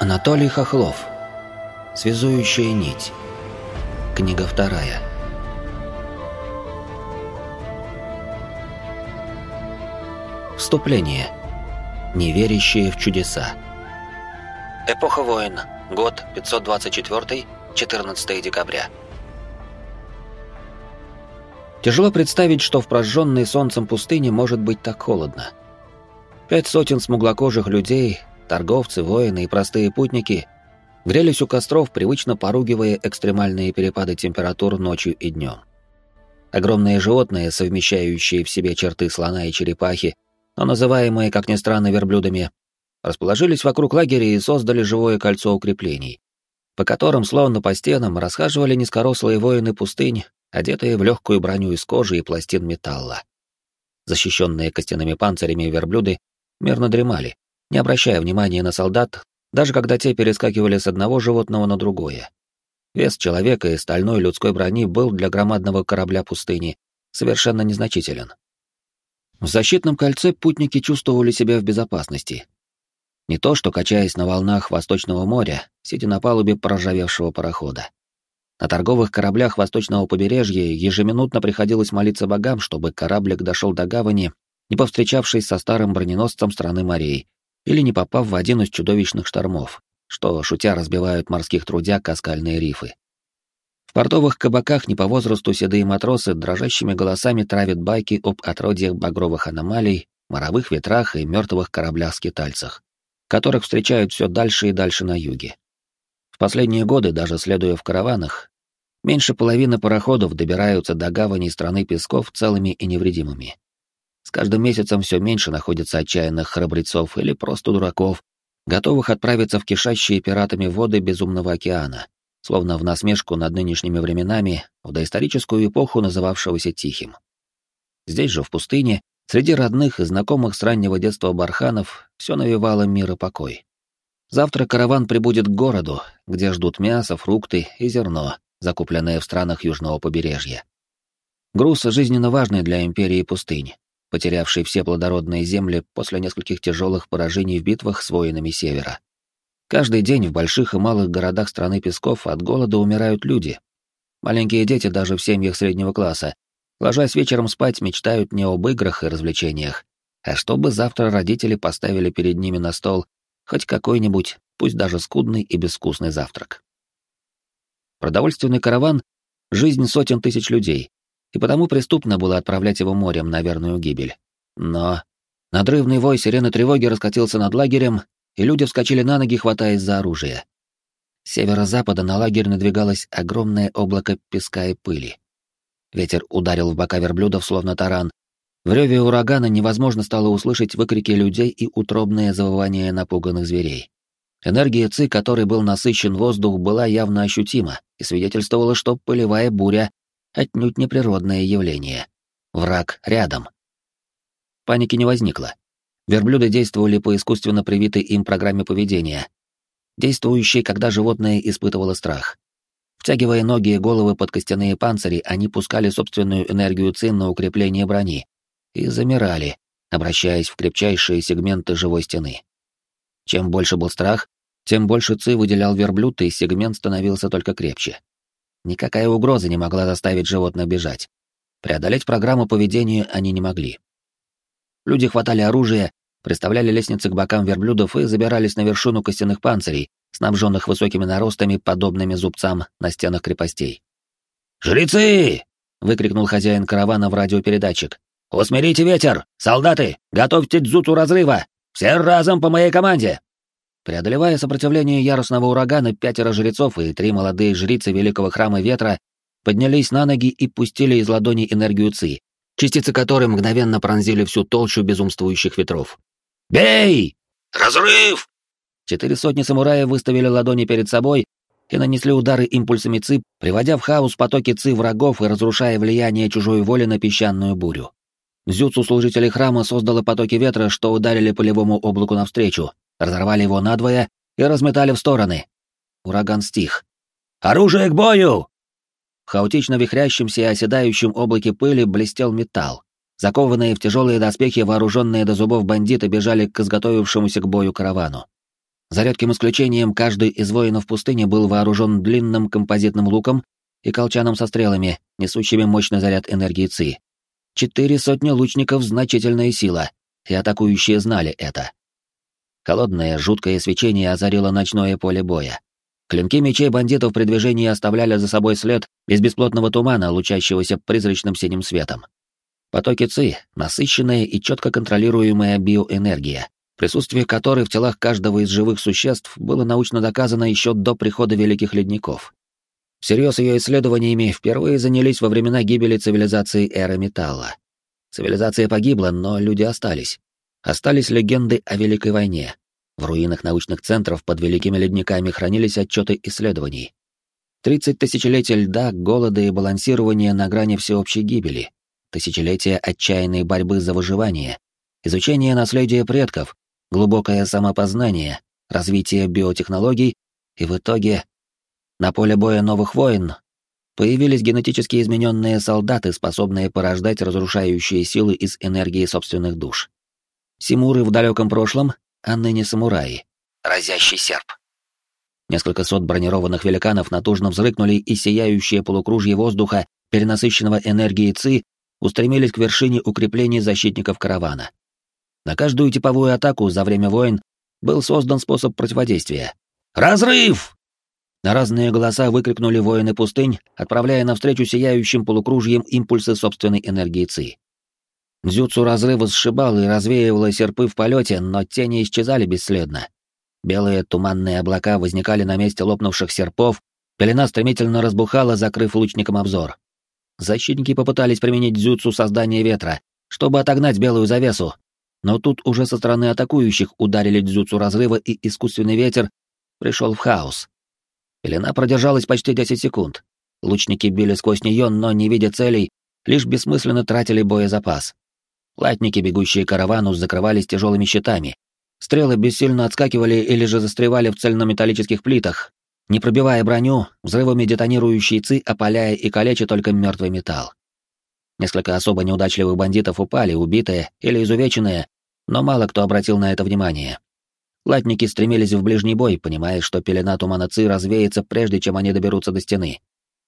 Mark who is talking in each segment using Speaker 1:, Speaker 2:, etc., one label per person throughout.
Speaker 1: Анатолий Хохлов. Связующая нить. Книга 2. Вступление. Неверящие в чудеса. Эпоха войн. Год 524, 14 декабря. Тяжело представить, что в прожженной солнцем пустыне может быть так холодно. 5 сотен смуглокожих людей, торговцы, воины и простые путники грелись у костров, привычно поругивая экстремальные перепады температур ночью и днем. Огромные животные, совмещающие в себе черты слона и черепахи, но называемые, как ни странно, верблюдами, расположились вокруг лагеря и создали живое кольцо укреплений, по которым, словно по стенам, расхаживали низкорослые воины пустынь, одетые в легкую броню из кожи и пластин металла. Защищенные костяными панцирями верблюды мирно дремали, не обращая внимания на солдат, даже когда те перескакивали с одного животного на другое. Вес человека и стальной людской брони был для громадного корабля пустыни совершенно незначителен. В защитном кольце путники чувствовали себя в безопасности. Не то что качаясь на волнах Восточного моря, сидя на палубе проржавевшего парохода. На торговых кораблях Восточного побережья ежеминутно приходилось молиться богам, чтобы кораблик дошел до гавани, не повстречавшись со старым броненосцем страны морей, или не попав в один из чудовищных штормов, что, шутя, разбивают морских трудяг о скальные рифы. В портовых кабаках не по возрасту седые матросы дрожащими голосами травят байки об отродьях багровых аномалий, моровых ветрах и мертвых кораблях-скитальцах, которых встречают все дальше и дальше на юге. В последние годы, даже следуя в караванах, меньше половины пароходов добираются до гавани страны песков целыми и невредимыми. С каждым месяцем все меньше находится отчаянных храбрецов или просто дураков, готовых отправиться в кишащие пиратами воды безумного океана, словно в насмешку над нынешними временами, в доисторическую эпоху, называвшегося Тихим. Здесь же, в пустыне, среди родных и знакомых с раннего детства барханов, все навевало мир и покой. Завтра караван прибудет к городу, где ждут мясо, фрукты и зерно, закупленное в странах южного побережья. Груз жизненно важный для империи пустынь, потерявшей все плодородные земли после нескольких тяжелых поражений в битвах с воинами Севера. Каждый день в больших и малых городах страны песков от голода умирают люди. Маленькие дети даже в семьях среднего класса, ложась вечером спать, мечтают не об играх и развлечениях, а чтобы завтра родители поставили перед ними на стол хоть какой-нибудь, пусть даже скудный и безвкусный завтрак. Продовольственный караван — жизнь сотен тысяч людей, и потому преступно было отправлять его морем на верную гибель. Но надрывный вой сирены тревоги раскатился над лагерем, и люди вскочили на ноги, хватаясь за оружие. С северо-запада на лагерь надвигалось огромное облако песка и пыли. Ветер ударил в бока верблюдов, словно таран. В реве урагана невозможно стало услышать выкрики людей и утробное завывание напуганных зверей. Энергия ЦИ, которой был насыщен воздух, была явно ощутима и свидетельствовала, что пылевая буря отнюдь не природное явление. Враг рядом. Паники не возникло. Верблюды действовали по искусственно привитой им программе поведения, действующей, когда животное испытывало страх. Втягивая ноги и головы под костяные панцири, они пускали собственную энергию ЦИ на укрепление брони и замирали, обращаясь в крепчайшие сегменты живой стены. Чем больше был страх, тем больше ЦИ выделял верблюд, и сегмент становился только крепче. Никакая угроза не могла заставить животных бежать. Преодолеть программу поведения они не могли. Люди хватали оружие, приставляли лестницы к бокам верблюдов и забирались на вершину костяных панцирей, снабженных высокими наростами, подобными зубцам на стенах крепостей. «Жрецы!» — выкрикнул хозяин каравана в радиопередатчик. «Усмирите ветер! Солдаты, готовьте дзуту разрыва! Все разом по моей команде!» Преодолевая сопротивление яростного урагана, 5 жрецов и 3 молодые жрицы Великого Храма Ветра поднялись на ноги и пустили из ладони энергию ЦИ, частицы которой мгновенно пронзили всю толщу безумствующих ветров. «Бей! Разрыв!» 400 самураев выставили ладони перед собой и нанесли удары импульсами ЦИ, приводя в хаос потоки ЦИ врагов и разрушая влияние чужой воли на песчаную бурю. Дзюцу служителей храма создало потоки ветра, что ударили полевому облаку навстречу, разорвали его надвое и разметали в стороны. Ураган стих. «Оружие к бою!» В хаотично вихрящемся и оседающем облаке пыли блестел металл. Закованные в тяжелые доспехи, вооруженные до зубов бандиты бежали к изготовившемуся к бою каравану. За редким исключением, каждый из воинов пустыни был вооружен длинным композитным луком и колчаном со стрелами, несущими мощный заряд энергии ЦИ. 400 лучников — значительная сила, и атакующие знали это. Холодное, жуткое свечение озарило ночное поле боя. Клинки мечей бандитов при движении оставляли за собой след из бесплотного тумана, лучащегося призрачным синим светом. Потоки ЦИ — насыщенная и четко контролируемая биоэнергия, присутствие которой в телах каждого из живых существ было научно доказано еще до прихода Великих Ледников. Всерьез ее исследованиями впервые занялись во времена гибели цивилизации Эры Металла. Цивилизация погибла, но люди остались. Остались легенды о Великой войне. В руинах научных центров под Великими Ледниками хранились отчеты исследований. 30 тысячелетий льда, голода и балансирования на грани всеобщей гибели. Тысячелетия отчаянной борьбы за выживание. Изучение наследия предков, глубокое самопознание, развитие биотехнологий и в итоге на поле боя новых войн появились генетически измененные солдаты, способные порождать разрушающие силы из энергии собственных душ. Симуры в далеком прошлом, а ныне самураи. Разящий серп. Несколько сот бронированных великанов натужно взрыкнули, и сияющее полукружье воздуха, перенасыщенного энергией ЦИ, устремились к вершине укреплений защитников каравана. На каждую типовую атаку за время войн был создан способ противодействия. «Разрыв!» На разные голоса выкрикнули воины пустынь, отправляя навстречу сияющим полукружьям импульсы собственной энергии ЦИ. Дзюцу разрыва сшибал и развеивало серпы в полете, но тени исчезали бесследно. Белые туманные облака возникали на месте лопнувших серпов, пелена стремительно разбухала, закрыв лучникам обзор. Защитники попытались применить дзюцу создания ветра, чтобы отогнать белую завесу, но тут уже со стороны атакующих ударили дзюцу разрыва, и искусственный ветер пришел в хаос. Пелена продержалась почти 10 секунд. Лучники били сквозь нее, но, не видя целей, лишь бессмысленно тратили боезапас. Латники, бегущие к каравану, закрывались тяжелыми щитами. Стрелы бессильно отскакивали или же застревали в цельнометаллических плитах, не пробивая броню, взрывами детонирующие ЦИ, опаляя и калеча только мертвый металл. Несколько особо неудачливых бандитов упали, убитые или изувеченные, но мало кто обратил на это внимание. Латники стремились в ближний бой, понимая, что пелена тумана ЦИ развеется, прежде чем они доберутся до стены.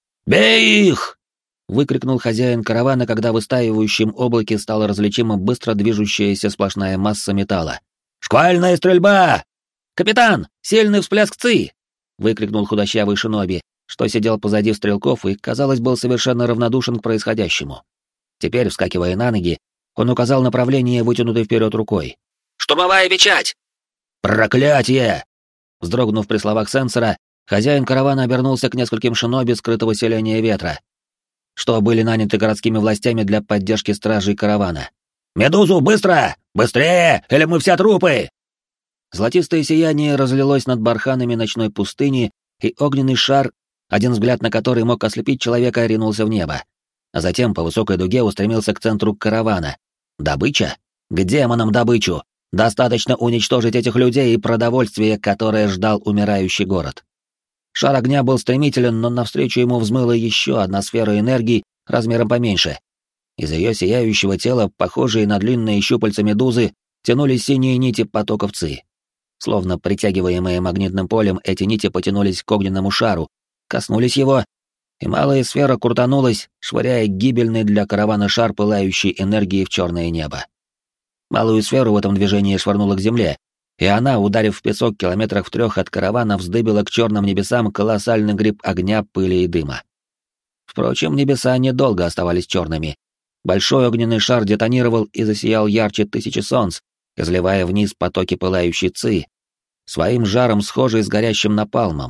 Speaker 1: «Бей их!» — выкрикнул хозяин каравана, когда в истаивающем облаке стала различима быстро движущаяся сплошная масса металла. «Шквальная стрельба! Капитан, сильный всплеск ЦИ!» — выкрикнул худощавый шиноби, что сидел позади стрелков и, казалось, был совершенно равнодушен к происходящему. Теперь, вскакивая на ноги, он указал направление, вытянутой вперед рукой. «Штурмовая печать!» «Проклятие!» Вздрогнув при словах сенсора, хозяин каравана обернулся к нескольким шиноби скрытого селения ветра, что были наняты городскими властями для поддержки стражей каравана. «Медузу, быстро! Быстрее, или мы все трупы!» Золотистое сияние разлилось над барханами ночной пустыни, и огненный шар, один взгляд на который мог ослепить человека, ринулся в небо. А затем по высокой дуге устремился к центру каравана. Добыча? К демонам добычу! Достаточно уничтожить этих людей и продовольствие, которое ждал умирающий город. Шар огня был стремителен, но навстречу ему взмыла еще одна сфера энергии размером поменьше. Из ее сияющего тела, похожие на длинные щупальца медузы, тянулись синие нити потоков ЦИ. Словно притягиваемые магнитным полем, эти нити потянулись к огненному шару, коснулись его, и малая сфера крутанулась, швыряя гибельный для каравана шар пылающей энергии в черное небо. Малую сферу в этом движении швырнула к земле, и она, ударив в песок километрах в 3 от каравана, вздыбила к черным небесам колоссальный гриб огня, пыли и дыма. Впрочем, небеса недолго оставались черными. Большой огненный шар детонировал и засиял ярче 1000 солнц, изливая вниз потоки пылающей ЦИ, своим жаром схожий с горящим напалмом.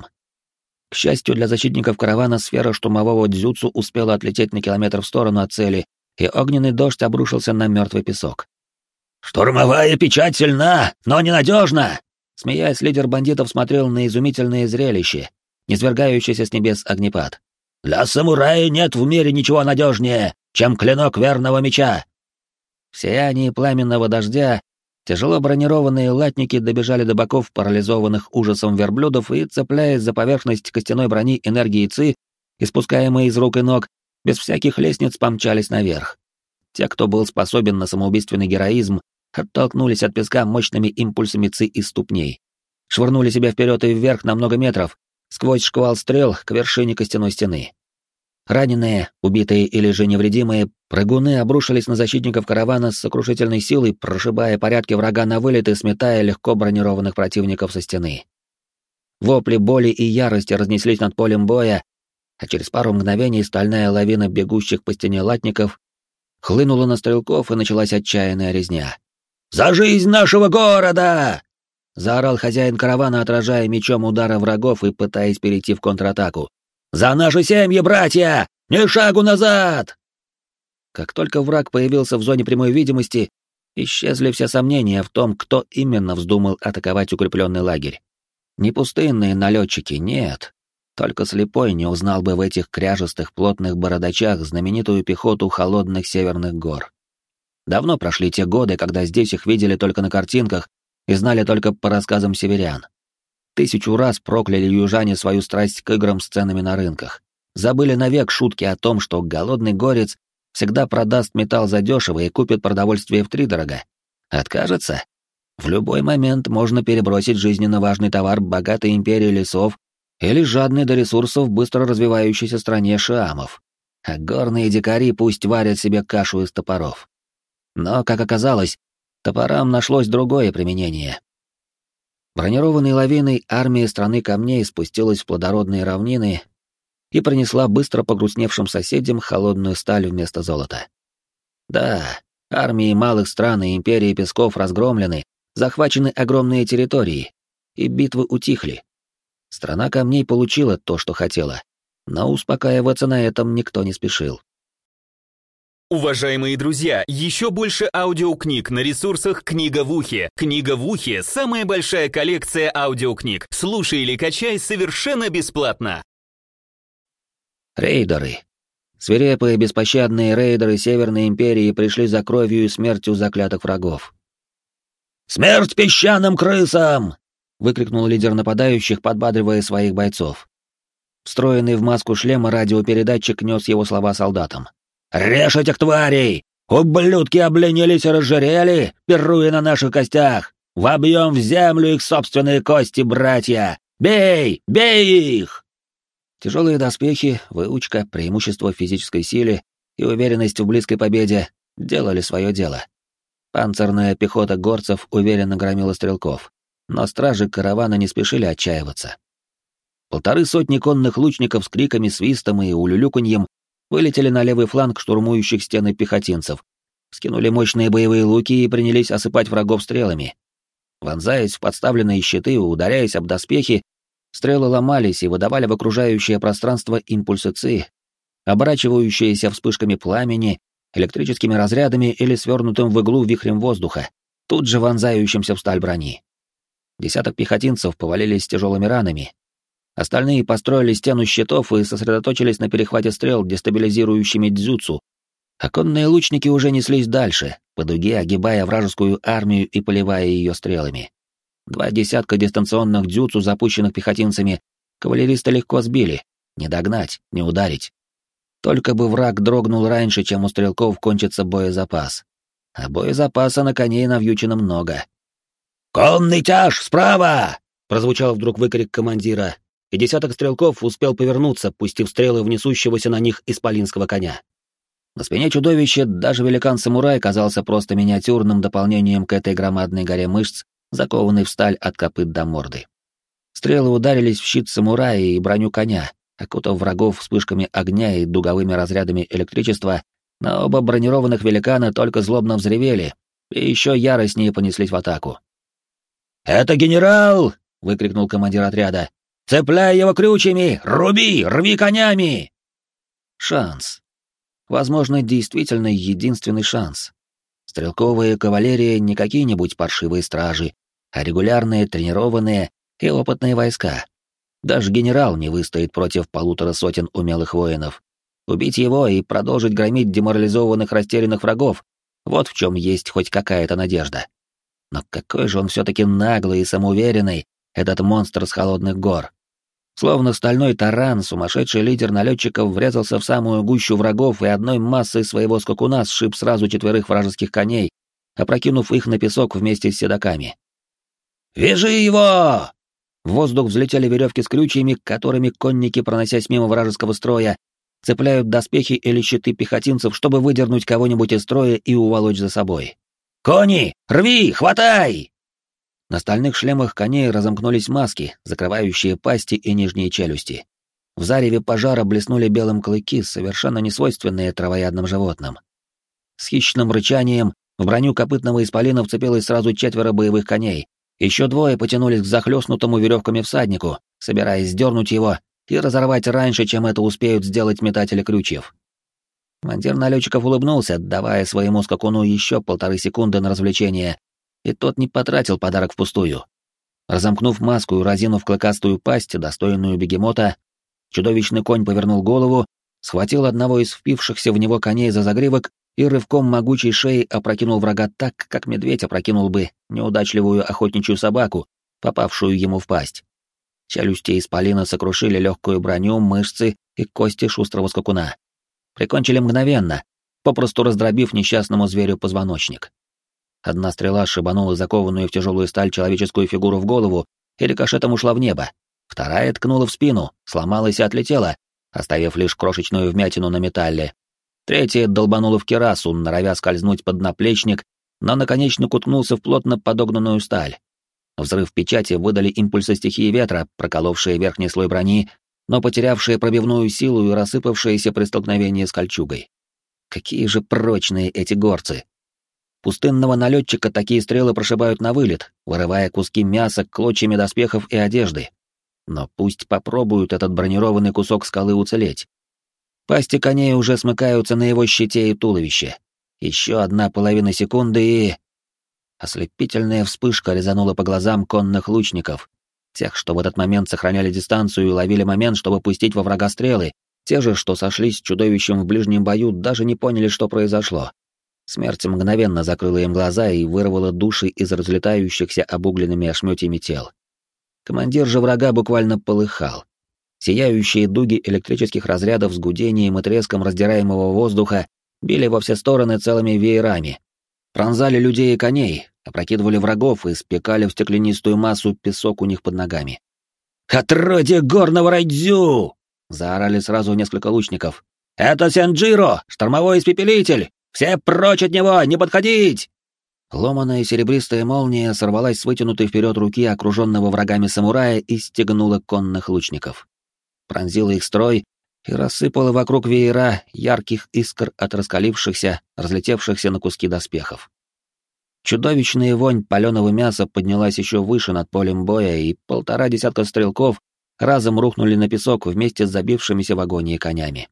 Speaker 1: К счастью для защитников каравана, сфера штурмового дзюцу успела отлететь на километр в сторону от цели, и огненный дождь обрушился на мертвый песок. «Штурмовая печать сильна, но ненадежна!» Смеясь, лидер бандитов смотрел на изумительное зрелище, низвергающийся с небес огнепад. «Для самурая нет в мире ничего надежнее, чем клинок верного меча!» В сиянии пламенного дождя тяжело бронированные латники добежали до боков парализованных ужасом верблюдов и, цепляясь за поверхность костяной брони энергии ЦИ, испускаемой из рук и ног, без всяких лестниц помчались наверх. Те, кто был способен на самоубийственный героизм, оттолкнулись от песка мощными импульсами ЦИ из ступней. швырнули себя вперед и вверх на много метров, сквозь шквал стрел к вершине костяной стены. Раненые, убитые или же невредимые, прыгуны обрушились на защитников каравана с сокрушительной силой, прошибая порядки врага на вылет и сметая легко бронированных противников со стены. Вопли боли и ярости разнеслись над полем боя, а через пару мгновений стальная лавина бегущих по стене латников хлынула на стрелков, и началась отчаянная резня. «За жизнь нашего города!» — заорал хозяин каравана, отражая мечом удары врагов и пытаясь перейти в контратаку. «За наши семьи, братья! Ни шагу назад!» Как только враг появился в зоне прямой видимости, исчезли все сомнения в том, кто именно вздумал атаковать укрепленный лагерь. Не пустынные налетчики, нет. Только слепой не узнал бы в этих кряжестых плотных бородачах знаменитую пехоту холодных северных гор. Давно прошли те годы, когда здесь их видели только на картинках и знали только по рассказам северян. 1000 раз прокляли южане свою страсть к играм с ценами на рынках. Забыли навек шутки о том, что голодный горец всегда продаст металл задешево и купит продовольствие втридорога. Откажется? В любой момент можно перебросить жизненно важный товар богатой империи лесов или жадной до ресурсов быстро развивающейся стране шиамов. А горные дикари пусть варят себе кашу из топоров. Но, как оказалось, топорам нашлось другое применение. Бронированной лавиной армия страны камней спустилась в плодородные равнины и принесла быстро погрустневшим соседям холодную сталь вместо золота. Да, армии малых стран и империи песков разгромлены, захвачены огромные территории, и битвы утихли. Страна камней получила то, что хотела, но успокаиваться на этом никто не спешил.
Speaker 2: Уважаемые друзья, еще больше аудиокниг на ресурсах «Книга в ухе». «Книга в ухе» — самая большая коллекция аудиокниг. Слушай или качай совершенно бесплатно.
Speaker 1: Рейдеры. Свирепые беспощадные рейдеры Северной Империи пришли за кровью и смертью заклятых врагов. «Смерть песчаным крысам!» — выкрикнул лидер нападающих, подбадривая своих бойцов. Встроенный в маску шлема радиопередатчик нес его слова солдатам. «Режь этих тварей! Ублюдки обленились и разжирели, пируя на наших костях! Вобьем в землю их собственные кости, братья! Бей! Бей их!» Тяжелые доспехи, выучка, преимущество в физической силе и уверенность в близкой победе делали свое дело. Панцирная пехота горцев уверенно громила стрелков, но стражи каравана не спешили отчаиваться. 150 конных лучников с криками, свистом и улюлюканьем вылетели на левый фланг штурмующих стены пехотинцев, скинули мощные боевые луки и принялись осыпать врагов стрелами. Вонзаясь в подставленные щиты, ударяясь об доспехи, стрелы ломались и выдавали в окружающее пространство импульсы ЦИ, оборачивающиеся вспышками пламени, электрическими разрядами или свернутым в иглу вихрем воздуха, тут же вонзающимся в сталь брони. Десяток пехотинцев повалились с тяжелыми ранами. Остальные построили стену щитов и сосредоточились на перехвате стрел дестабилизирующими дзюцу, а конные лучники уже неслись дальше, по дуге огибая вражескую армию и поливая ее стрелами. 2 десятка дистанционных дзюцу, запущенных пехотинцами, кавалеристы легко сбили, не догнать, не ударить. Только бы враг дрогнул раньше, чем у стрелков кончится боезапас. А боезапаса на коней навьючено много. «Конный тяж, справа!» — прозвучал вдруг выкрик командира, и десяток стрелков успел повернуться, пустив стрелы в несущегося на них исполинского коня. На спине чудовища даже великан-самурай казался просто миниатюрным дополнением к этой громадной горе мышц, закованной в сталь от копыт до морды. Стрелы ударились в щит самурая и броню коня, окутав врагов вспышками огня и дуговыми разрядами электричества, но оба бронированных великана только злобно взревели и еще яростнее понеслись в атаку. «Это генерал!» — выкрикнул командир отряда. «Цепляй его крючьями! Руби! Рви конями!» Шанс. Возможно, действительно единственный шанс. Стрелковая кавалерия не какие-нибудь паршивые стражи, а регулярные, тренированные и опытные войска. Даже генерал не выстоит против 150 умелых воинов. Убить его и продолжить громить деморализованных, растерянных врагов — вот в чем есть хоть какая-то надежда. Но какой же он все-таки наглый и самоуверенный, этот монстр с холодных гор. Словно стальной таран, сумасшедший лидер налетчиков врезался в самую гущу врагов и одной массой своего скакуна сшиб сразу 4 вражеских коней, опрокинув их на песок вместе с седоками. «Вяжи его! В воздух взлетели веревки с крючьями, которыми конники, проносясь мимо вражеского строя, цепляют доспехи или щиты пехотинцев, чтобы выдернуть кого-нибудь из строя и уволочь за собой. «Кони! Рви! Хватай!» На стальных шлемах коней разомкнулись маски, закрывающие пасти и нижние челюсти. В зареве пожара блеснули белым клыки, совершенно несвойственные травоядным животным. С хищным рычанием в броню копытного исполина вцепилось сразу 4 боевых коней. Еще 2 потянулись к захлестнутому веревками всаднику, собираясь сдернуть его и разорвать раньше, чем это успеют сделать метатели крючьев. Командир налетчиков улыбнулся, давая своему скакуну еще 1,5 секунды на развлечение, и тот не потратил подарок впустую. Разомкнув маску и разинув клыкастую пасть, достойную бегемота, чудовищный конь повернул голову, схватил одного из впившихся в него коней за загривок и рывком могучей шеи опрокинул врага так, как медведь опрокинул бы неудачливую охотничью собаку, попавшую ему в пасть. Челюсти исполина сокрушили легкую броню, мышцы и кости шустрого скакуна. Прикончили мгновенно, попросту раздробив несчастному зверю позвоночник. Одна стрела шибанула закованную в тяжелую сталь человеческую фигуру в голову и рикошетом ушла в небо. Вторая ткнула в спину, сломалась и отлетела, оставив лишь крошечную вмятину на металле. Третья долбанула в кирасу, норовя скользнуть под наплечник, но наконечник уткнулся в плотно подогнанную сталь. Взрыв печати выдали импульсы стихии ветра, проколовшие верхний слой брони, но потерявшие пробивную силу и рассыпавшиеся при столкновении с кольчугой. Какие же прочные эти горцы! Пустынного налетчика такие стрелы прошибают на вылет, вырывая куски мяса клочьями доспехов и одежды. Но пусть попробуют этот бронированный кусок скалы уцелеть. Пасти коней уже смыкаются на его щите и туловище. Еще 1/2 секунды и... Ослепительная вспышка резанула по глазам конных лучников. Тех, что в этот момент сохраняли дистанцию и ловили момент, чтобы пустить во врага стрелы, те же, что сошлись с чудовищем в ближнем бою, даже не поняли, что произошло. Смерть мгновенно закрыла им глаза и вырвала души из разлетающихся обугленными ошметьями тел. Командир же врага буквально полыхал. Сияющие дуги электрических разрядов с гудением и треском раздираемого воздуха били во все стороны целыми веерами. Пронзали людей и коней, опрокидывали врагов и спекали в стеклянистую массу песок у них под ногами. «Отродье горного райдзю!» — заорали сразу несколько лучников. «Это Сенджиро, штормовой испепелитель! Все прочь от него, не подходить!» Ломаная серебристая молния сорвалась с вытянутой вперед руки окруженного врагами самурая и стегнула конных лучников. Пронзила их строй и рассыпала вокруг веера ярких искр от раскалившихся, разлетевшихся на куски доспехов. Чудовищная вонь паленого мяса поднялась еще выше над полем боя, и 1,5 десятка стрелков разом рухнули на песок вместе с забившимися в агонии конями.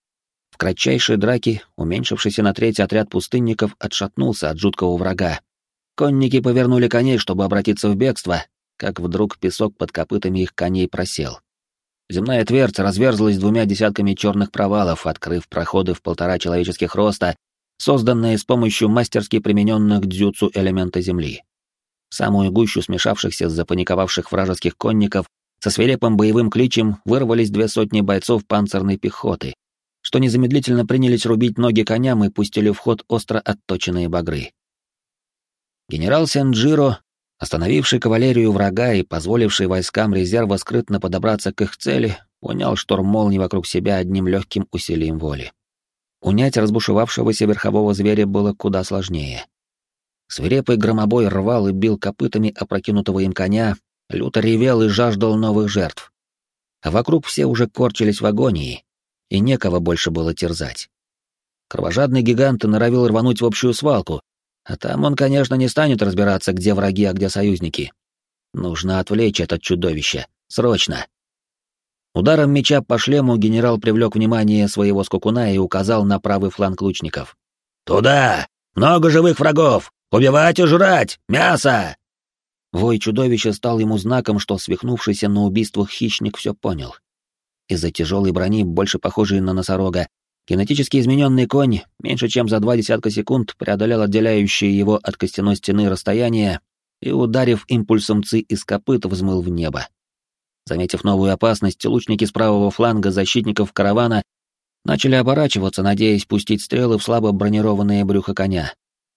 Speaker 1: В кратчайшей драке уменьшившийся на треть отряд пустынников отшатнулся от жуткого врага. Конники повернули коней, чтобы обратиться в бегство, как вдруг песок под копытами их коней просел. Земная твердь разверзлась 2 десятками черных провалов, открыв проходы в 1,5 человеческих роста, созданные с помощью мастерски примененных дзюцу элемента земли. В самую гущу смешавшихся запаниковавших вражеских конников со свирепым боевым кличем вырвались 200 бойцов панцирной пехоты, что незамедлительно принялись рубить ноги коням и пустили в ход остро отточенные багры. Генерал Сенджиро, остановивший кавалерию врага и позволивший войскам резерва скрытно подобраться к их цели, унял шторм молний вокруг себя одним легким усилием воли. Унять разбушевавшегося верхового зверя было куда сложнее. Свирепый громобой рвал и бил копытами опрокинутого им коня, люто ревел и жаждал новых жертв. А вокруг все уже корчились в агонии, и некого больше было терзать. Кровожадный гигант норовил рвануть в общую свалку, а там он, конечно, не станет разбираться, где враги, а где союзники. Нужно отвлечь это чудовище. Срочно. Ударом меча по шлему генерал привлек внимание своего скакуна и указал на правый фланг лучников. «Туда! Много живых врагов! Убивать и жрать! Мясо!» Вой чудовища стал ему знаком, что свихнувшийся на убийствах хищник все понял. Из-за тяжелой брони, больше похожей на носорога, генетически измененный конь меньше чем за 2 десятка секунд преодолел отделяющее его от костяной стены расстояние и, ударив импульсом ци из копыт, взмыл в небо. Заметив новую опасность, лучники с правого фланга защитников каравана начали оборачиваться, надеясь пустить стрелы в слабо бронированное брюхо коня.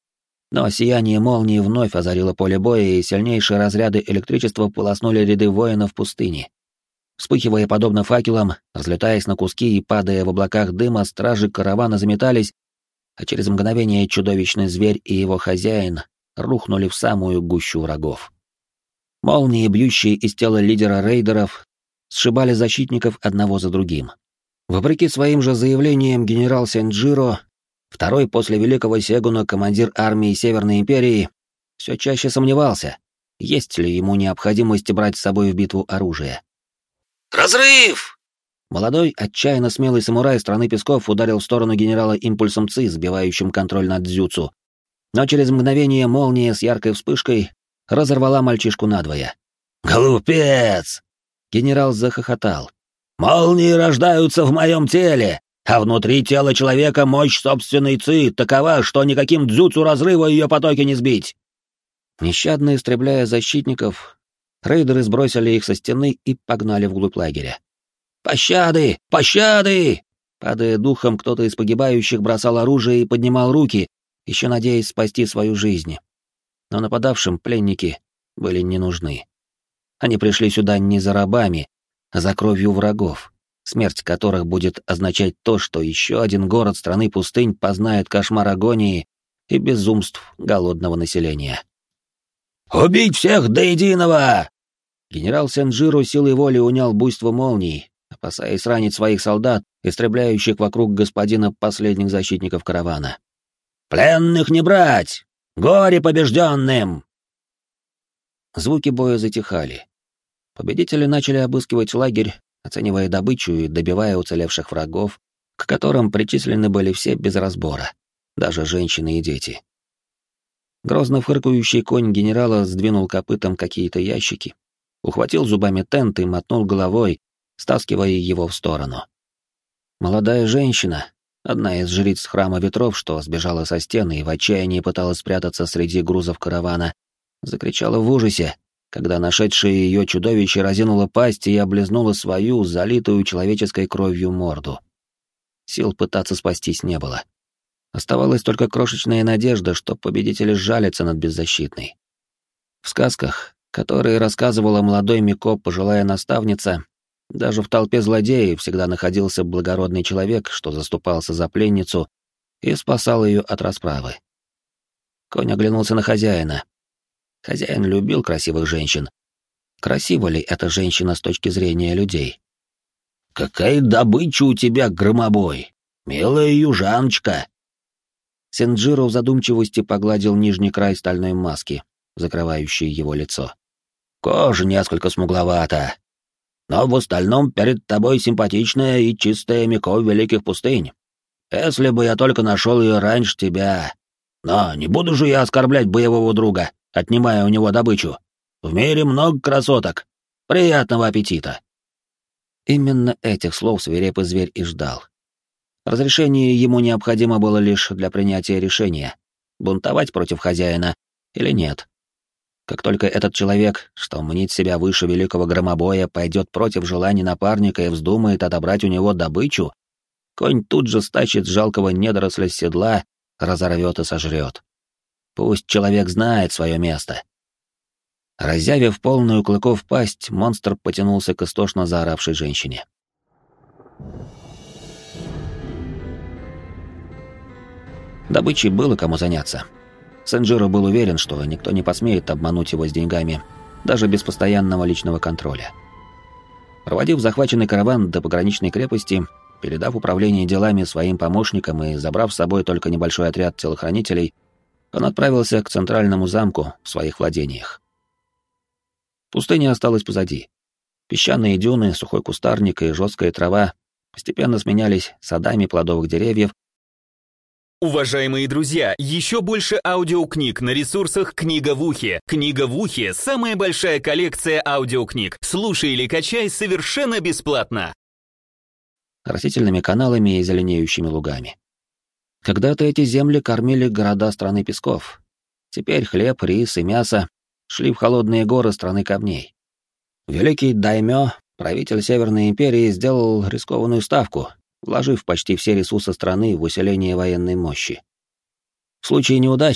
Speaker 1: Но сияние молнии вновь озарило поле боя, и сильнейшие разряды электричества полоснули ряды воинов пустыни. Вспыхивая подобно факелам, разлетаясь на куски и падая в облаках дыма, стражи каравана заметались, а через мгновение чудовищный зверь и его хозяин рухнули в самую гущу врагов. Молнии, бьющие из тела лидера рейдеров, сшибали защитников одного за другим. Вопреки своим же заявлениям, генерал Сенджиро, второй после великого Сегуна командир армии Северной Империи, все чаще сомневался, есть ли ему необходимость брать с собой в битву оружие.
Speaker 3: «Разрыв!»
Speaker 1: Молодой, отчаянно смелый самурай страны песков ударил в сторону генерала импульсом ЦИ, сбивающим контроль над дзюцу. Но через мгновение молния с яркой вспышкой разорвала мальчишку надвое.
Speaker 3: «Глупец!»
Speaker 1: Генерал захохотал.
Speaker 3: «Молнии рождаются в моем теле, а внутри тела человека мощь собственной ЦИ такова, что никаким дзюцу разрыва ее потоки не сбить».
Speaker 1: Нещадно истребляя защитников, рейдеры сбросили их со стены и погнали вглубь лагеря.
Speaker 3: «Пощады! Пощады!»
Speaker 1: Падая духом, кто-то из погибающих бросал оружие и поднимал руки, еще надеясь спасти свою жизнь. Но нападавшим пленники были не нужны. Они пришли сюда не за рабами, а за кровью врагов, смерть которых будет означать то, что еще один город страны пустынь познает кошмар агонии и безумств голодного населения.
Speaker 3: «Убить всех до единого!»
Speaker 1: Генерал Сенджиро силой воли унял буйство молний, опасаясь ранить своих солдат, истребляющих вокруг господина последних защитников каравана.
Speaker 3: «Пленных не брать! Горе побежденным!»
Speaker 1: Звуки боя затихали. Победители начали обыскивать лагерь, оценивая добычу и добивая уцелевших врагов, к которым причислены были все без разбора, даже женщины и дети. Грозно фыркающий конь генерала сдвинул копытом какие-то ящики, ухватил зубами тент и мотнул головой, стаскивая его в сторону. Молодая женщина, одна из жриц храма ветров, что сбежала со стены и в отчаянии пыталась спрятаться среди грузов каравана, закричала в ужасе, когда нашедшее ее чудовище разинуло пасть и облизнуло свою, залитую человеческой кровью морду. Сил пытаться спастись не было. Оставалась только крошечная надежда, что победители сжалятся над беззащитной. В сказках, которые рассказывала молодой Мико пожилая наставница, даже в толпе злодеев всегда находился благородный человек, что заступался за пленницу и спасал ее от расправы. Конь оглянулся на хозяина. Хозяин любил красивых женщин. Красива ли эта женщина с точки зрения людей?
Speaker 3: «Какая добыча у тебя, громобой! Милая южаночка!»
Speaker 1: Сенджиро в задумчивости погладил нижний край стальной маски, закрывающей его лицо.
Speaker 3: «Кожа несколько смугловата, но в остальном перед тобой симпатичная и чистая Мико великих пустынь. Если бы я только нашел ее раньше тебя. Но не буду же я оскорблять боевого друга, отнимая у него добычу. В мире много красоток. Приятного аппетита!»
Speaker 1: Именно этих слов свирепый зверь и ждал. Разрешение ему необходимо было лишь для принятия решения, бунтовать против хозяина или нет. Как только этот человек, что мнит себя выше великого громобоя, пойдет против желаний напарника и вздумает отобрать у него добычу, конь тут же стащит жалкого недоросля с седла, разорвет и сожрет. Пусть человек знает свое место. Разъявив полную клыков пасть, монстр потянулся к истошно заоравшей женщине. Добычей было кому заняться. Сенджиро был уверен, что никто не посмеет обмануть его с деньгами, даже без постоянного личного контроля. Проводив захваченный караван до пограничной крепости, передав управление делами своим помощникам и забрав с собой только небольшой отряд телохранителей, он отправился к центральному замку в своих владениях. Пустыня осталась позади. Песчаные дюны, сухой кустарник и жесткая трава постепенно сменялись садами плодовых деревьев.
Speaker 2: Уважаемые друзья, еще больше аудиокниг на ресурсах «Книга в ухе». «Книга в ухе» — самая большая коллекция аудиокниг. Слушай или качай совершенно бесплатно.
Speaker 1: Растительными каналами и зеленеющими лугами. Когда-то эти земли кормили города страны песков. Теперь хлеб, рис и мясо шли в холодные горы страны камней. Великий даймё, правитель Северной Империи, сделал рискованную ставку, вложив почти все ресурсы страны в усиление военной мощи. В случае неудачи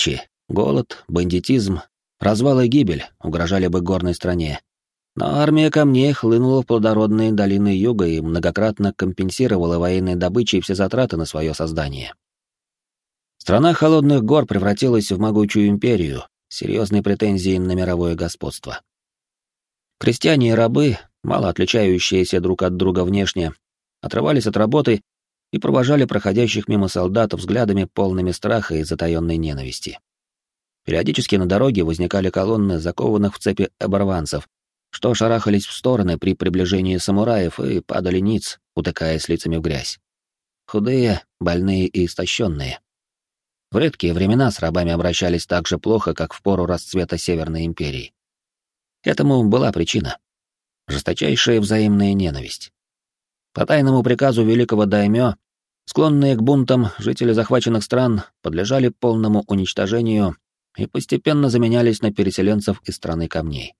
Speaker 1: Голод, бандитизм, развал и гибель угрожали бы горной стране. Но армия камней хлынула в плодородные долины юга и многократно компенсировала военной добычей все затраты на свое создание. Страна холодных гор превратилась в могучую империю, с серьезной претензией на мировое господство. Крестьяне и рабы, мало отличающиеся друг от друга внешне, отрывались от работы и провожали проходящих мимо солдат взглядами полными страха и затаённой ненависти. Периодически на дороге возникали колонны закованных в цепи оборванцев, что шарахались в стороны при приближении самураев и падали ниц, утыкаясь лицами в грязь. Худые, больные и истощенные. В редкие времена с рабами обращались так же плохо, как в пору расцвета Северной империи. Этому была причина — жесточайшая взаимная ненависть. По тайному приказу великого даймё, склонные к бунтам жители захваченных стран подлежали полному уничтожению и постепенно заменялись на переселенцев из страны камней.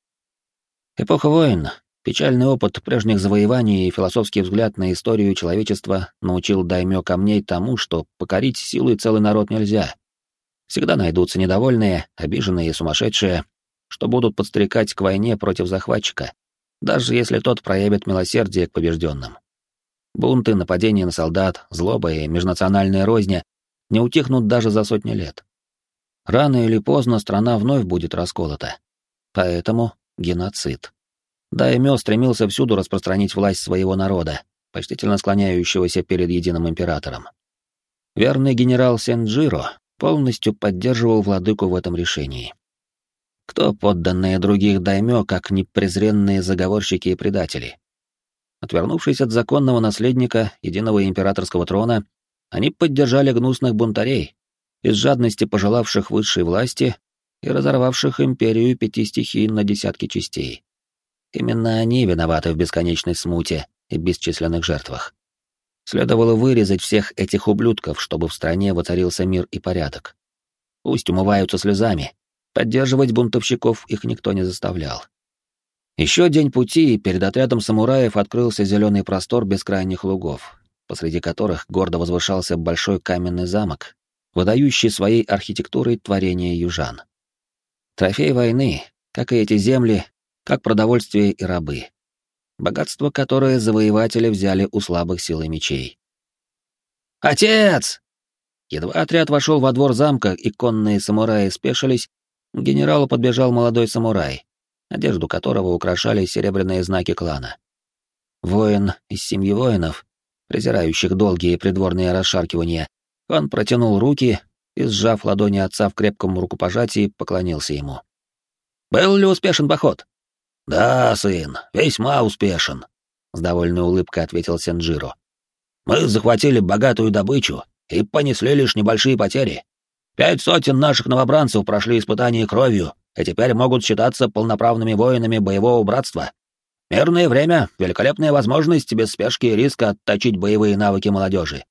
Speaker 1: Эпоха войн, печальный опыт прежних завоеваний и философский взгляд на историю человечества научил даймё камней тому, что покорить силой целый народ нельзя. Всегда найдутся недовольные, обиженные и сумасшедшие, что будут подстрекать к войне против захватчика, даже если тот проявит милосердие к побежденным. Бунты, нападения на солдат, злоба и межнациональная розня не утихнут даже за сотни лет. Рано или поздно страна вновь будет расколота. Поэтому геноцид. Даймё стремился всюду распространить власть своего народа, почтительно склоняющегося перед единым императором. Верный генерал Сенджиро полностью поддерживал владыку в этом решении. Кто подданные других даймё, как непрезренные заговорщики и предатели? Отвернувшись от законного наследника единого императорского трона, они поддержали гнусных бунтарей, из жадности пожелавших высшей власти и разорвавших империю 5 стихий на десятки частей. Именно они виноваты в бесконечной смуте и бесчисленных жертвах. Следовало вырезать всех этих ублюдков, чтобы в стране воцарился мир и порядок. Пусть умываются слезами, поддерживать бунтовщиков их никто не заставлял. Еще день пути, и перед отрядом самураев открылся зеленый простор бескрайних лугов, посреди которых гордо возвышался большой каменный замок, выдающий своей архитектурой творение южан. Трофей войны, как и эти земли, как продовольствие и рабы. Богатство, которое завоеватели взяли у слабых сил и мечей. «Отец!» Едва отряд вошел во двор замка, и конные самураи спешились, к генералу подбежал молодой самурай, одежду которого украшали серебряные знаки клана. Воин из семьи воинов, презирающих долгие придворные расшаркивания, он протянул руки и, сжав ладони отца в крепком рукопожатии, поклонился ему. «Был ли успешен поход?» «Да, сын, весьма успешен», — с довольной улыбкой ответил Сенджиро. «Мы захватили богатую добычу и понесли лишь небольшие потери. 5 сотен наших новобранцев прошли испытания кровью и теперь могут считаться полноправными воинами боевого братства. Мирное время — великолепная возможность без спешки и риска отточить боевые навыки молодежи.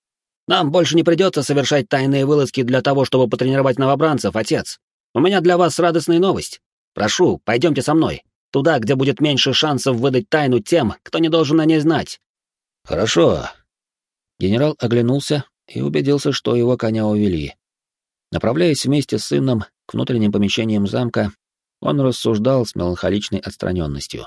Speaker 1: Нам больше не придется совершать тайные вылазки для того, чтобы потренировать новобранцев, отец. У меня для вас радостная новость. Прошу, пойдемте со мной, туда, где будет меньше шансов выдать тайну тем, кто не должен о ней знать». «Хорошо». Генерал оглянулся и убедился, что его коня увели. Направляясь вместе с сыном к внутренним помещениям замка, он рассуждал с меланхоличной отстраненностью.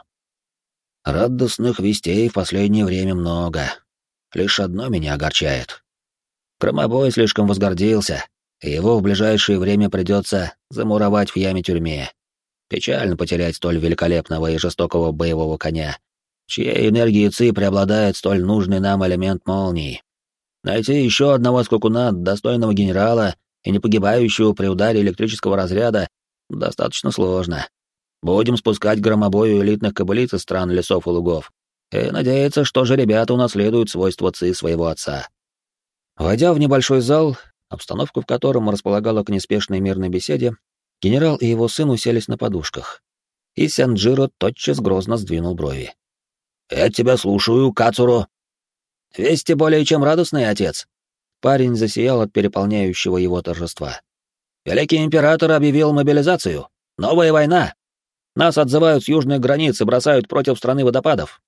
Speaker 1: «Радостных вестей в последнее время много. Лишь одно меня огорчает. Громобой слишком возгордился, и его в ближайшее время придется замуровать в яме-тюрьме. Печально потерять столь великолепного и жестокого боевого коня, чьей энергии ци преобладает столь нужный нам элемент молнии. Найти еще одного скакуна, достойного генерала и не погибающего при ударе электрического разряда, достаточно сложно. Будем спускать громобою элитных кобылиц из стран лесов и лугов и надеяться, что же ребята унаследуют свойства ци своего отца». Войдя в небольшой зал, обстановку в котором располагала к неспешной мирной беседе, генерал и его сын уселись на подушках, и Сенджиро тотчас грозно сдвинул брови. «Я тебя слушаю, Кацуро». «Вести более чем радостные, отец». Парень засиял от переполняющего его торжества. «Великий император объявил мобилизацию. Новая война. Нас отзывают с южных границ и бросают против страны водопадов.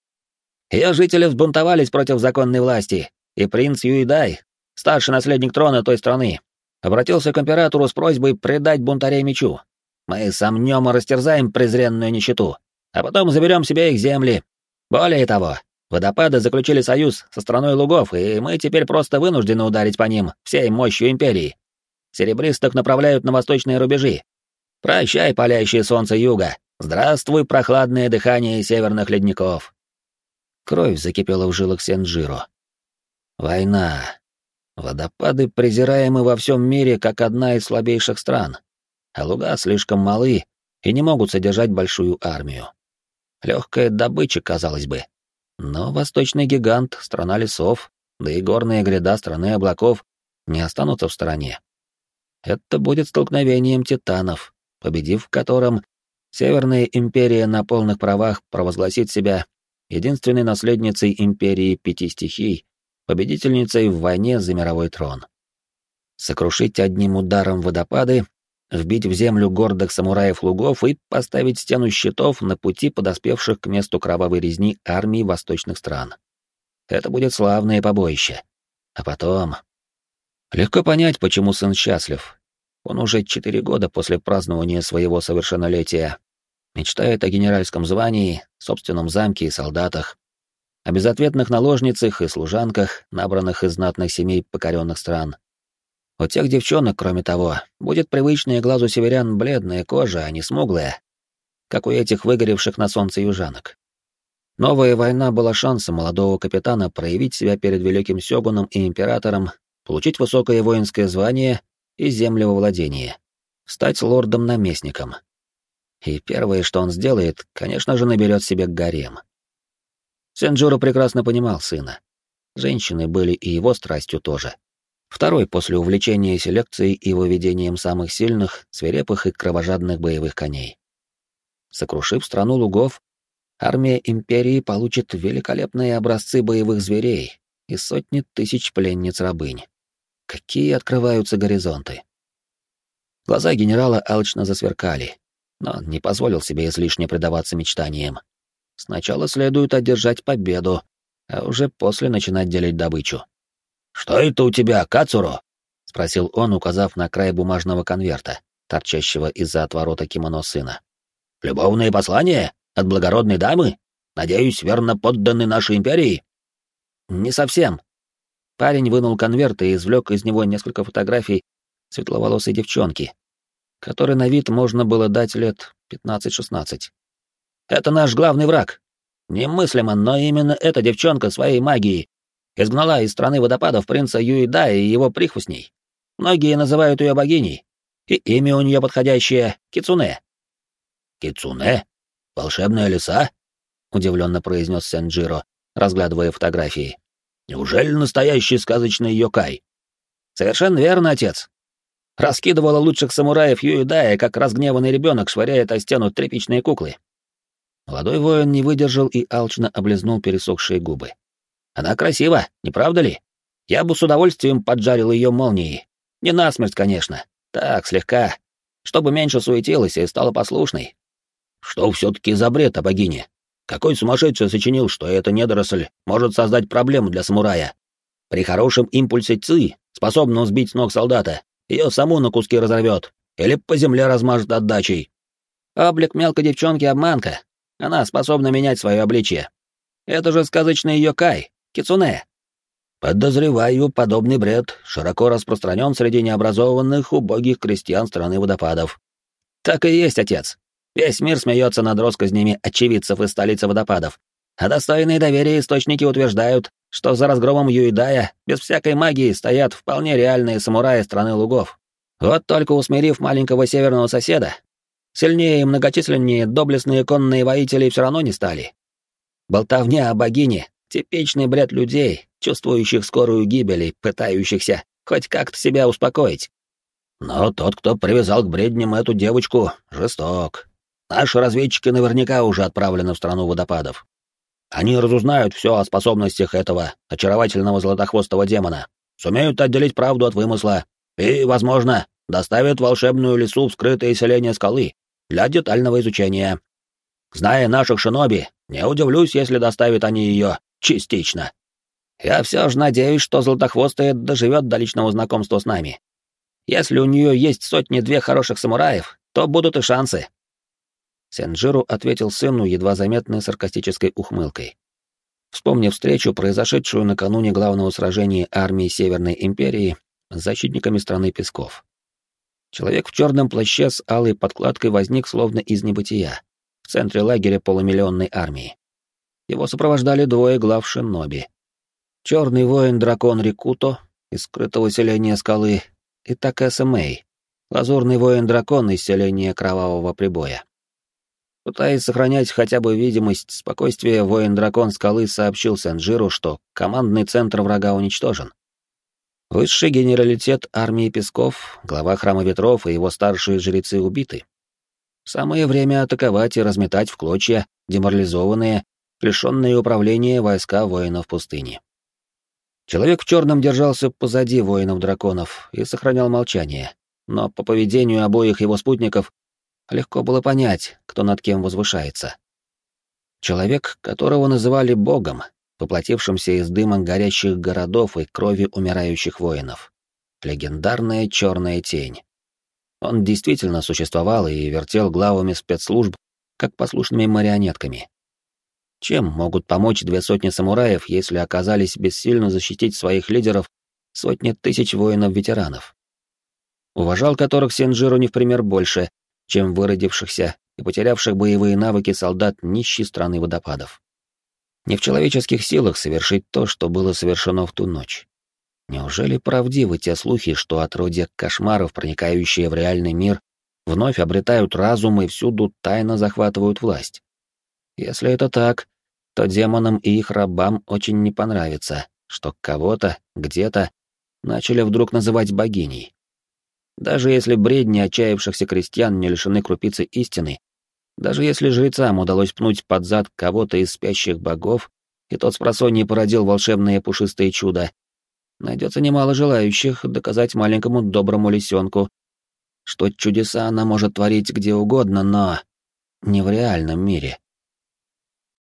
Speaker 1: Ее жители взбунтовались против законной власти, и принц Юидай, старший наследник трона той страны, Обратился к императору с просьбой предать бунтарей мечу. Мы сомнем и растерзаем презренную нищету, а потом заберем себе их земли. Более того, водопады заключили союз со страной лугов, и мы теперь просто вынуждены ударить по ним всей мощью империи. Серебристок направляют на восточные рубежи. Прощай, палящее солнце юга. Здравствуй, прохладное дыхание северных ледников. Кровь закипела в жилах Сенджиро. Война. Водопады презираемы во всем мире как одна из слабейших стран, а луга слишком малы и не могут содержать большую армию. Легкая добыча, казалось бы. Но восточный гигант, страна лесов, да и горная гряда страны облаков не останутся в стороне. Это будет столкновением титанов, победив в котором Северная империя на полных правах провозгласит себя единственной наследницей империи пяти стихий, победительницей в войне за мировой трон. Сокрушить одним ударом водопады, вбить в землю гордых самураев лугов и поставить стену щитов на пути подоспевших к месту кровавой резни армий восточных стран. Это будет славное побоище. А потом... Легко понять, почему сын счастлив. Он уже 4 года после празднования своего совершеннолетия мечтает о генеральском звании, собственном замке и солдатах, о безответных наложницах и служанках, набранных из знатных семей покоренных стран. У тех девчонок, кроме того, будет привычная глазу северян бледная кожа, а не смуглая, как у этих выгоревших на солнце южанок. Новая война была шансом молодого капитана проявить себя перед великим сёгуном и императором, получить высокое воинское звание и земли во владение, стать лордом-наместником. И первое, что он сделает, конечно же, наберет себе гарем. Сенджиро прекрасно понимал сына. Женщины были и его страстью тоже. Второй после увлечения селекцией и выведением самых сильных, свирепых и кровожадных боевых коней. Сокрушив страну лугов, армия империи получит великолепные образцы боевых зверей и сотни тысяч пленниц-рабынь. Какие открываются горизонты! Глаза генерала алчно засверкали, но он не позволил себе излишне предаваться мечтаниям. Сначала следует одержать победу, а уже после начинать делить добычу. «Что это у тебя, Кацуро?» — спросил он, указав на край бумажного конверта, торчащего из-за отворота кимоно сына. «Любовное послание? От благородной дамы? Надеюсь, верно подданный нашей империи?» «Не совсем». Парень вынул конверт и извлек из него несколько фотографий светловолосой девчонки, которой на вид можно было дать лет 15-16. «Это наш главный враг. Немыслимо, но именно эта девчонка своей магией изгнала из страны водопадов принца Юида и его прихвостней. Многие называют ее богиней, и имя у нее подходящее — Кицуне». «Кицуне? Волшебная лиса?» — удивленно произнес Сенджиро, разглядывая фотографии. «Неужели настоящий сказочный йокай?» «Совершенно верно, отец. Раскидывала лучших самураев Юидая, как разгневанный ребенок швыряет о стену тряпичные куклы». Молодой воин не выдержал и алчно облизнул пересохшие губы. «Она красива, не правда ли? Я бы с удовольствием поджарил ее молнией. Не насмерть, конечно. Так, слегка. Чтобы меньше суетилась и стала послушной». «Что все-таки за бред о богине? Какой сумасшедший сочинил, что эта недоросль может создать проблему для самурая? При хорошем импульсе ци, способном сбить с ног солдата, ее саму на куски разорвет или по земле размажет отдачей. Облик мелкой девчонки — обманка. Она способна менять свое обличье. Это же сказочный йокай, Кицуне». «Подозреваю, подобный бред широко распространен среди необразованных, убогих крестьян страны водопадов». «Так и есть, отец. Весь мир смеется над россказнями очевидцев из столицы водопадов, а достойные доверия источники утверждают, что за разгромом Юидая без всякой магии стоят вполне реальные самураи страны лугов. Вот только усмирив маленького северного соседа, сильнее и многочисленнее доблестные конные воители все равно не стали. Болтовня о богине — типичный бред людей, чувствующих скорую гибель и пытающихся хоть как-то себя успокоить. Но тот, кто привязал к бредням эту девочку, жесток. Наши разведчики наверняка уже отправлены в страну водопадов. Они разузнают все о способностях этого очаровательного златохвостого демона, сумеют отделить правду от вымысла и, возможно, доставят волшебную лису в скрытое селение скалы для детального изучения. Зная наших шиноби, не удивлюсь, если доставят они ее частично. Я все же надеюсь, что златохвостая доживет до личного знакомства с нами. Если у нее есть сотни-две хороших самураев, то будут и шансы. Сенджиру ответил сыну едва заметной саркастической ухмылкой. Вспомнив встречу, произошедшую накануне главного сражения армии Северной Империи с защитниками страны Песков. Человек в черном плаще с алой подкладкой возник словно из небытия, в центре лагеря полумиллионной армии. Его сопровождали двое глав шиноби. Черный воин-дракон Рикуто из скрытого селения скалы и Такэса Мэй, лазурный воин-дракон из селения Кровавого Прибоя. Пытаясь сохранять хотя бы видимость спокойствия, воин-дракон скалы сообщил Сенджиру, что командный центр врага уничтожен. Высший генералитет армии Песков, глава Храма Ветров и его старшие жрецы убиты. Самое время атаковать и разметать в клочья деморализованные, лишенные управления войска воинов пустыни. Человек в черном держался позади воинов-драконов и сохранял молчание, но по поведению обоих его спутников легко было понять, кто над кем возвышается. Человек, которого называли богом, воплотившимся из дыма горящих городов и крови умирающих воинов. Легендарная черная тень. Он действительно существовал и вертел главами спецслужб, как послушными марионетками. Чем могут помочь 200 самураев, если оказались бессильно защитить своих лидеров сотни тысяч воинов-ветеранов? Уважал которых Сенджиру не в пример больше, чем выродившихся и потерявших боевые навыки солдат нищей страны водопадов. Не в человеческих силах совершить то, что было совершено в ту ночь. Неужели правдивы те слухи, что отродья кошмаров, проникающие в реальный мир, вновь обретают разум и всюду тайно захватывают власть? Если это так, то демонам и их рабам очень не понравится, что кого-то, где-то, начали вдруг называть богиней. Даже если бредни отчаявшихся крестьян не лишены крупицы истины, даже если жрецам удалось пнуть под зад кого-то из спящих богов, и тот спросонья породил волшебное пушистое чудо, найдется немало желающих доказать маленькому доброму лисенку, что чудеса она может творить где угодно, но не в реальном мире.